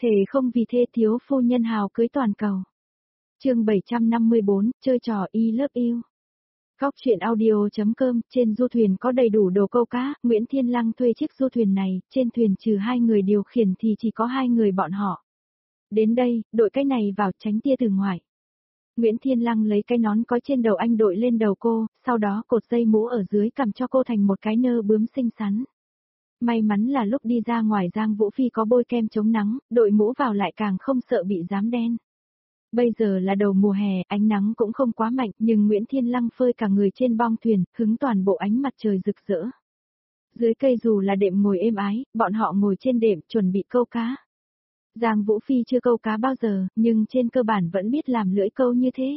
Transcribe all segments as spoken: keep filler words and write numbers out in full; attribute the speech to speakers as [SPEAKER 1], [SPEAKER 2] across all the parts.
[SPEAKER 1] Thề không vì thê thiếu phu nhân hào cưới toàn cầu. Chương bảy trăm năm mươi bốn, chơi trò I love you. Góc truyện audio.com, trên du thuyền có đầy đủ đồ câu cá, Nguyễn Thiên Lăng thuê chiếc du thuyền này, trên thuyền trừ hai người điều khiển thì chỉ có hai người bọn họ. Đến đây, đội cái này vào tránh tia từ ngoài. Nguyễn Thiên Lăng lấy cái nón có trên đầu anh đội lên đầu cô, sau đó cột dây mũ ở dưới cằm cho cô thành một cái nơ bướm xinh xắn. May mắn là lúc đi ra ngoài Giang Vũ Phi có bôi kem chống nắng, đội mũ vào lại càng không sợ bị dám đen. Bây giờ là đầu mùa hè, ánh nắng cũng không quá mạnh, nhưng Nguyễn Thiên Lăng phơi cả người trên bong thuyền, hứng toàn bộ ánh mặt trời rực rỡ. Dưới cây dù là đệm ngồi êm ái, bọn họ ngồi trên đệm chuẩn bị câu cá. Giang Vũ Phi chưa câu cá bao giờ, nhưng trên cơ bản vẫn biết làm lưỡi câu như thế.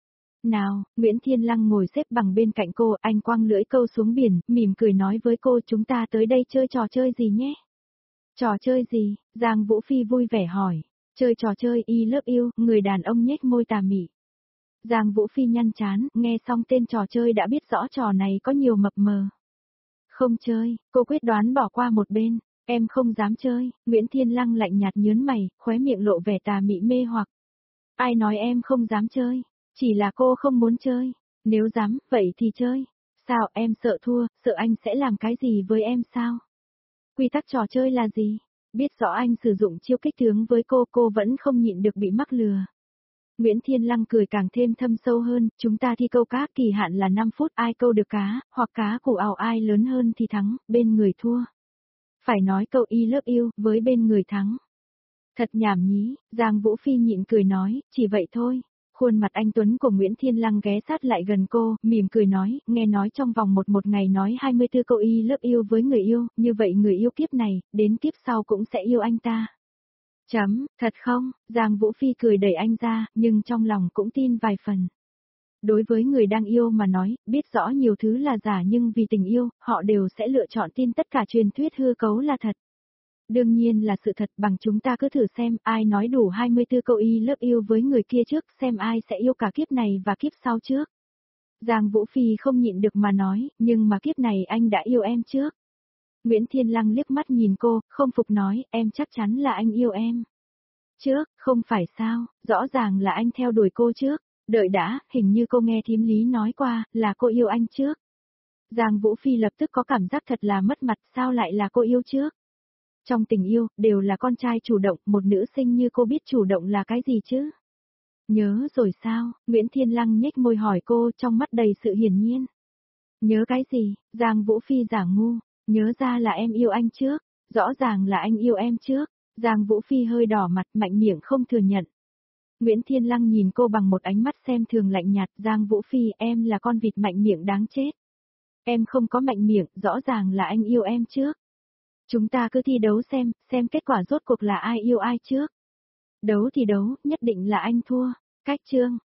[SPEAKER 1] Nào, Nguyễn Thiên Lăng ngồi xếp bằng bên cạnh cô, anh quăng lưỡi câu xuống biển, mỉm cười nói với cô chúng ta tới đây chơi trò chơi gì nhé? Trò chơi gì? Giang Vũ Phi vui vẻ hỏi. Chơi trò chơi I love you, người đàn ông nhếch môi tà mị. Giang Vũ Phi nhăn chán, nghe xong tên trò chơi đã biết rõ trò này có nhiều mập mờ. Không chơi, cô quyết đoán bỏ qua một bên. Em không dám chơi, Nguyễn Thiên Lăng lạnh nhạt nhớn mày, khóe miệng lộ vẻ tà mị mê hoặc. Ai nói em không dám chơi? Chỉ là cô không muốn chơi. Nếu dám, vậy thì chơi. Sao em sợ thua, sợ anh sẽ làm cái gì với em sao? Quy tắc trò chơi là gì? Biết rõ anh sử dụng chiêu kích tướng với cô, cô vẫn không nhịn được bị mắc lừa. Nguyễn Thiên Lăng cười càng thêm thâm sâu hơn, chúng ta thi câu cá kỳ hạn là năm phút, ai câu được cá, hoặc cá củ ào ai lớn hơn thì thắng, bên người thua. Phải nói câu I love you với bên người thắng. Thật nhảm nhí, Giang Vũ Phi nhịn cười nói, chỉ vậy thôi. Khuôn mặt anh Tuấn của Nguyễn Thiên Lăng ghé sát lại gần cô, mỉm cười nói, nghe nói trong vòng một một ngày nói hai mươi tư câu I love you với người yêu, như vậy người yêu kiếp này, đến kiếp sau cũng sẽ yêu anh ta. Chấm, thật không? Giang Vũ Phi cười đẩy anh ra, nhưng trong lòng cũng tin vài phần. Đối với người đang yêu mà nói, biết rõ nhiều thứ là giả nhưng vì tình yêu, họ đều sẽ lựa chọn tin tất cả truyền thuyết hư cấu là thật. Đương nhiên là sự thật, bằng chúng ta cứ thử xem ai nói đủ hai mươi tư câu I love you với người kia trước, xem ai sẽ yêu cả kiếp này và kiếp sau trước. Giang Vũ Phi không nhịn được mà nói, nhưng mà kiếp này anh đã yêu em trước. Nguyễn Thiên Lăng liếc mắt nhìn cô, không phục nói, em chắc chắn là anh yêu em. Trước, không phải sao, rõ ràng là anh theo đuổi cô trước. Đợi đã, hình như cô nghe thím Lý nói qua, là cô yêu anh trước. Giang Vũ Phi lập tức có cảm giác thật là mất mặt, sao lại là cô yêu trước? Trong tình yêu, đều là con trai chủ động, một nữ sinh như cô biết chủ động là cái gì chứ? Nhớ rồi sao? Nguyễn Thiên Lăng nhếch môi hỏi cô trong mắt đầy sự hiển nhiên. Nhớ cái gì? Giang Vũ Phi giả ngu, nhớ ra là em yêu anh trước, rõ ràng là anh yêu em trước. Giang Vũ Phi hơi đỏ mặt, mạnh miệng không thừa nhận. Nguyễn Thiên Lăng nhìn cô bằng một ánh mắt xem thường lạnh nhạt, Giang Vũ Phi, em là con vịt mạnh miệng đáng chết. Em không có mạnh miệng, rõ ràng là anh yêu em trước. Chúng ta cứ thi đấu xem, xem kết quả rốt cuộc là ai yêu ai trước. Đấu thì đấu, nhất định là anh thua. Cách chương,